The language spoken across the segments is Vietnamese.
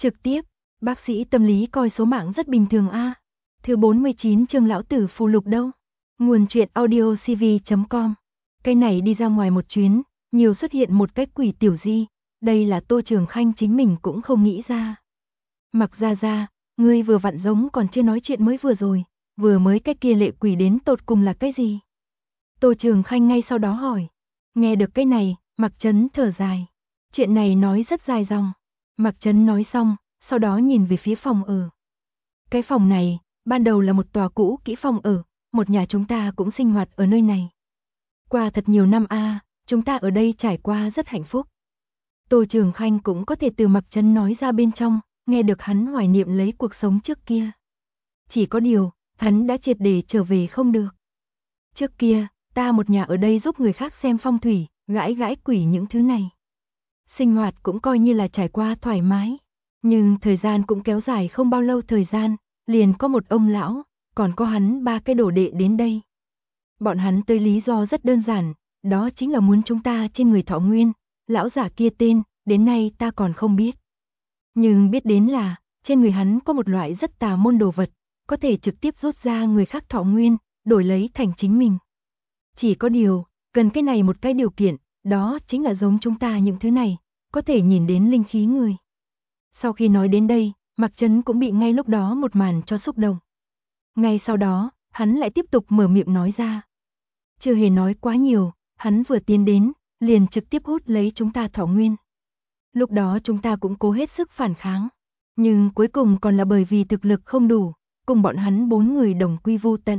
Trực tiếp, bác sĩ tâm lý coi số mạng rất bình thường a. Thứ 49 chương lão tử phù lục đâu? Nguồn truyện audio cv.com. Cái này đi ra ngoài một chuyến, nhiều xuất hiện một cái quỷ tiểu di, đây là Tô Trường Khanh chính mình cũng không nghĩ ra. Mặc ra, ngươi vừa vặn giống còn chưa nói chuyện mới vừa rồi, vừa mới cái kia lệ quỷ đến tột cùng là cái gì? Tô Trường Khanh ngay sau đó hỏi. Nghe được cái này, Mạc Trấn thở dài. Chuyện này nói rất dài dòng. Mạc Trấn nói xong, sau đó nhìn về phía phòng ở. Cái phòng này, ban đầu là một tòa cũ kỹ phòng ở, một nhà chúng ta cũng sinh hoạt ở nơi này. Qua thật nhiều năm chúng ta ở đây trải qua rất hạnh phúc. Tô Trường Khanh cũng có thể từ Mạc Trấn nói ra bên trong, nghe được hắn hoài niệm lấy cuộc sống trước kia. Chỉ có điều, hắn đã triệt để trở về không được. Trước kia, ta một nhà ở đây giúp người khác xem phong thủy, gãi quỷ những thứ này. Sinh hoạt cũng coi như là trải qua thoải mái. Nhưng thời gian cũng kéo dài không bao lâu thời gian, liền có một ông lão, còn có hắn 3 cái đồ đệ đến đây. Bọn hắn tới lý do rất đơn giản, đó chính là muốn chúng ta trên người thọ nguyên, lão giả kia tên, đến nay ta còn không biết. Nhưng biết đến là, trên người hắn có một loại rất tà môn đồ vật, có thể trực tiếp rút ra người khác thọ nguyên, đổi lấy thành chính mình. Chỉ có điều, cần cái này một cái điều kiện, đó chính là giống chúng ta những thứ này, có thể nhìn đến linh khí người. Sau khi nói đến đây, Mạc Trấn cũng bị ngay lúc đó một màn cho xúc động. Ngay sau đó, hắn lại tiếp tục mở miệng nói ra. Chưa hề nói quá nhiều, hắn vừa tiến đến, liền trực tiếp hút lấy chúng ta thọ nguyên. Lúc đó chúng ta cũng cố hết sức phản kháng, nhưng cuối cùng còn là bởi vì thực lực không đủ, cùng bọn hắn 4 người đồng quy vu tận.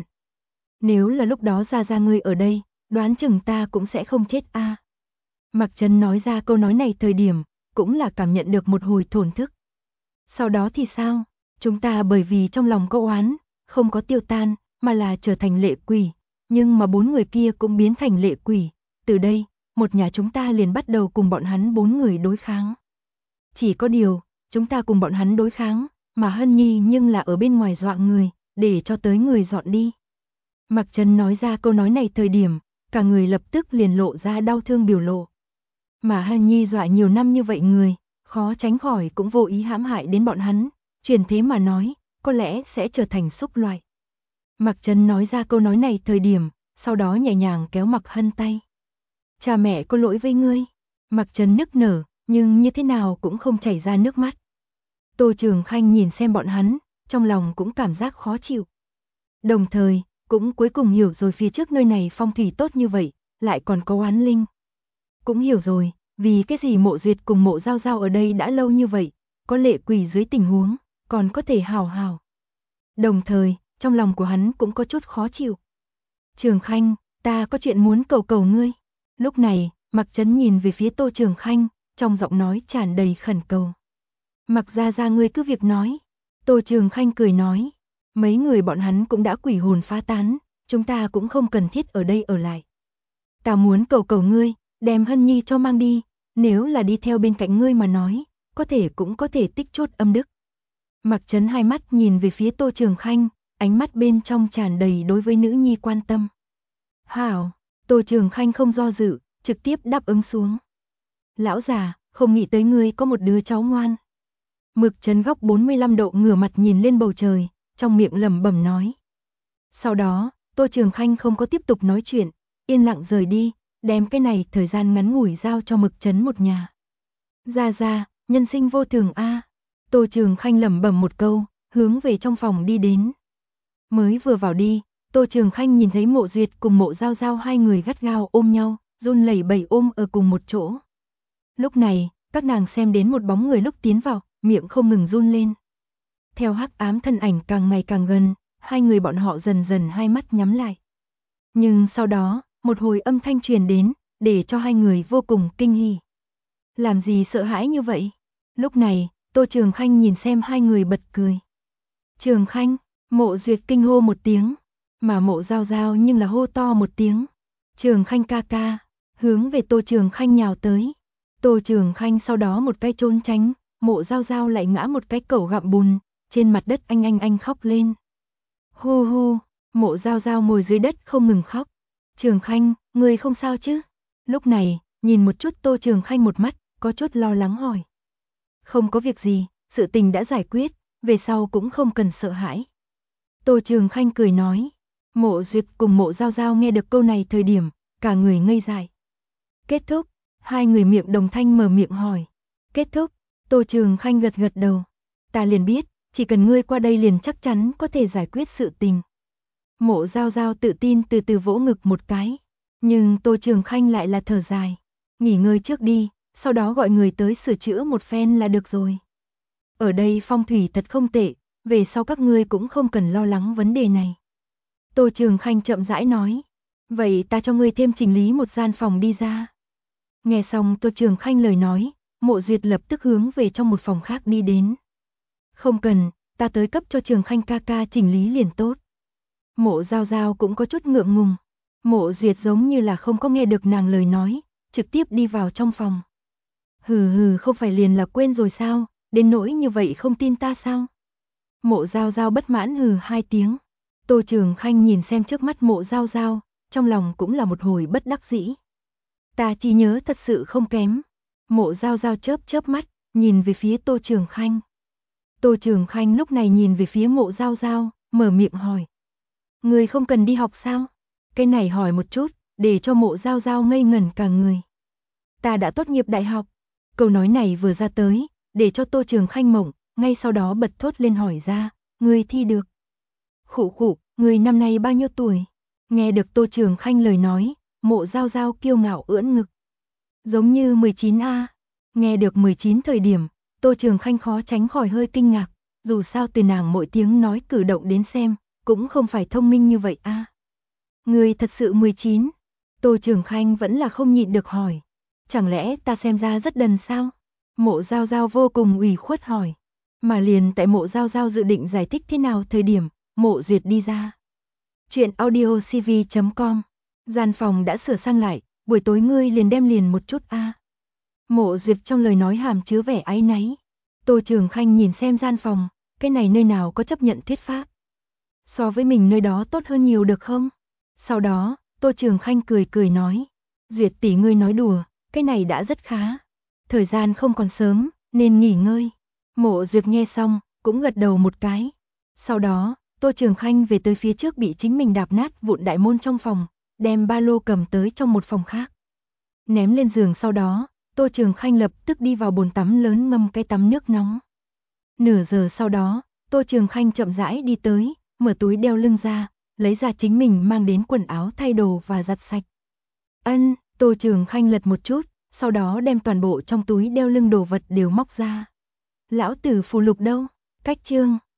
Nếu là lúc đó ra ngươi ở đây, đoán chừng ta cũng sẽ không chết a. Mạc Trấn nói ra câu nói này thời điểm, cũng là cảm nhận được một hồi thổn thức. Sau đó thì sao? Chúng ta bởi vì trong lòng có oán, không có tiêu tan, mà là trở thành lệ quỷ. Nhưng mà 4 người kia cũng biến thành lệ quỷ. Từ đây, một nhà chúng ta liền bắt đầu cùng bọn hắn 4 người đối kháng. Chỉ có điều, chúng ta cùng bọn hắn đối kháng, mà Hân Nhi nhưng là ở bên ngoài dọa người, để cho tới người dọn đi. Mạc Trấn nói ra câu nói này thời điểm, cả người lập tức liền lộ ra đau thương biểu lộ. Mà Hân Nhi dọa nhiều năm như vậy người, khó tránh khỏi cũng vô ý hãm hại đến bọn hắn, truyền thế mà nói, có lẽ sẽ trở thành súc loại. Mạc Trấn nói ra câu nói này thời điểm, sau đó nhẹ nhàng kéo Mạc Hân tay. Cha mẹ có lỗi với ngươi. Mạc Trấn nức nở, nhưng như thế nào cũng không chảy ra nước mắt. Tô Trường Khanh nhìn xem bọn hắn, trong lòng cũng cảm giác khó chịu. Đồng thời, cũng cuối cùng hiểu rồi phía trước nơi này phong thủy tốt như vậy, lại còn có oán linh. Cũng hiểu rồi, vì cái gì Mộ Duyệt cùng Mộ Giao Giao ở đây đã lâu như vậy, có lệ quỷ dưới tình huống, còn có thể hào hào. Đồng thời, trong lòng của hắn cũng có chút khó chịu. Trường Khanh, ta có chuyện muốn cầu ngươi. Lúc này, Mạc Trấn nhìn về phía Tô Trường Khanh, trong giọng nói tràn đầy khẩn cầu. Mạc ra ngươi cứ việc nói. Tô Trường Khanh cười nói, mấy người bọn hắn cũng đã quỷ hồn phá tán, chúng ta cũng không cần thiết ở đây ở lại. Ta muốn cầu ngươi, đem Hân Nhi cho mang đi, nếu là đi theo bên cạnh ngươi mà nói, có thể cũng có thể tích chút âm đức. Mạc Trấn hai mắt nhìn về phía Tô Trường Khanh, ánh mắt bên trong tràn đầy đối với nữ nhi quan tâm. Hảo, Tô Trường Khanh không do dự, trực tiếp đáp ứng xuống. Lão già, không nghĩ tới ngươi có một đứa cháu ngoan. Mạc Trấn góc 45 độ ngửa mặt nhìn lên bầu trời, trong miệng lẩm bẩm nói. Sau đó, Tô Trường Khanh không có tiếp tục nói chuyện, yên lặng rời đi, đem cái này thời gian ngắn ngủi giao cho Mạc Trấn một nhà. Ra, nhân sinh vô thường a. Tô Trường Khanh lẩm bẩm một câu, hướng về trong phòng đi đến. Mới vừa vào đi, Tô Trường Khanh nhìn thấy Mộ Duyệt cùng Mộ Giao Giao hai người gắt gao ôm nhau, run lẩy bẩy ôm ở cùng một chỗ. Lúc này, các nàng xem đến một bóng người lúc tiến vào, miệng không ngừng run lên. Theo hắc ám thân ảnh càng ngày càng gần, hai người bọn họ dần dần hai mắt nhắm lại. Nhưng sau đó, một hồi âm thanh truyền đến, để cho hai người vô cùng kinh hỉ. Làm gì sợ hãi như vậy? Lúc này, Tô Trường Khanh nhìn xem hai người bật cười. Trường Khanh, Mộ Duyệt kinh hô một tiếng, mà Mộ Giao Giao nhưng là hô to một tiếng. Trường Khanh ca ca, hướng về Tô Trường Khanh nhào tới. Tô Trường Khanh sau đó một cái trốn tránh, Mộ Giao Giao lại ngã một cái cẩu gặm bùn, trên mặt đất anh khóc lên. Hu hu, Mộ Giao Giao ngồi dưới đất không ngừng khóc. Trường Khanh, ngươi không sao chứ? Lúc này, nhìn một chút Tô Trường Khanh một mắt, có chút lo lắng hỏi. Không có việc gì, sự tình đã giải quyết, về sau cũng không cần sợ hãi. Tô Trường Khanh cười nói. Mộ Duyệt cùng Mộ Giao Giao nghe được câu này thời điểm, cả người ngây dại. Kết thúc, hai người miệng đồng thanh mở miệng hỏi. Kết thúc, Tô Trường Khanh gật gật đầu. Ta liền biết, chỉ cần ngươi qua đây liền chắc chắn có thể giải quyết sự tình. Mộ Giao Giao tự tin từ từ vỗ ngực một cái. Nhưng Tô Trường Khanh lại là thở dài. Nghỉ ngơi trước đi, sau đó gọi người tới sửa chữa một phen là được rồi. Ở đây phong thủy thật không tệ, về sau các ngươi cũng không cần lo lắng vấn đề này. Tô Trường Khanh chậm rãi nói. Vậy ta cho ngươi thêm chỉnh lý một gian phòng đi ra. Nghe xong Tô Trường Khanh lời nói, Mộ Duyệt lập tức hướng về trong một phòng khác đi đến. Không cần, ta tới cấp cho Trường Khanh ca ca chỉnh lý liền tốt. Mộ Giao Giao cũng có chút ngượng ngùng. Mộ Duyệt giống như là không có nghe được nàng lời nói, trực tiếp đi vào trong phòng. Hừ, không phải liền là quên rồi sao, đến nỗi như vậy không tin ta sao? Mộ Giao Giao bất mãn hừ hai tiếng. Tô Trường Khanh nhìn xem trước mắt Mộ Giao Giao, trong lòng cũng là một hồi bất đắc dĩ. Ta trí nhớ thật sự không kém. Mộ Giao Giao chớp mắt, nhìn về phía Tô Trường Khanh. Tô Trường Khanh lúc này nhìn về phía Mộ Giao Giao, mở miệng hỏi. Người không cần đi học sao? Cái này hỏi một chút, để cho Mộ Giao Giao ngây ngẩn cả người. Ta đã tốt nghiệp đại học. Câu nói này vừa ra tới, để cho Tô Trường Khanh mộng, ngay sau đó bật thốt lên hỏi ra, ngươi thi được. Khụ, ngươi năm nay bao nhiêu tuổi? Nghe được Tô Trường Khanh lời nói, Mộ Giao Giao kiêu ngạo ưỡn ngực. Giống như 19A. Nghe được 19 thời điểm, Tô Trường Khanh khó tránh khỏi hơi kinh ngạc, dù sao từ nàng mỗi tiếng nói cử động đến xem, cũng không phải thông minh như vậy a. Ngươi thật sự 19? Tô Trường Khanh vẫn là không nhịn được hỏi. Chẳng lẽ ta xem ra rất đần sao? Mộ Giao Giao vô cùng ủy khuất hỏi. Mà liền tại Mộ Giao Giao dự định giải thích thế nào thời điểm, Mộ Duyệt đi ra. Chuyện audiocv.com. Gian phòng đã sửa sang lại, buổi tối ngươi liền đem liền một chút a. Mộ Duyệt trong lời nói hàm chứa vẻ áy náy. Tô Trường Khanh nhìn xem gian phòng, cái này nơi nào có chấp nhận thuyết pháp. So với mình nơi đó tốt hơn nhiều được không? Sau đó, Tô Trường Khanh cười nói. Duyệt tỷ ngươi nói đùa, cái này đã rất khá. Thời gian không còn sớm, nên nghỉ ngơi. Mộ Duyệt nghe xong, cũng gật đầu một cái. Sau đó, Tô Trường Khanh về tới phía trước bị chính mình đạp nát vụn đại môn trong phòng, đem ba lô cầm tới trong một phòng khác. Ném lên giường sau đó, Tô Trường Khanh lập tức đi vào bồn tắm lớn ngâm cái tắm nước nóng. Nửa giờ sau đó, Tô Trường Khanh chậm rãi đi tới, mở túi đeo lưng ra, lấy ra chính mình mang đến quần áo thay đồ và giặt sạch. Tô Trường Khanh lật một chút, sau đó đem toàn bộ trong túi đeo lưng đồ vật đều móc ra. Lão tử phù lục đâu? Cách chương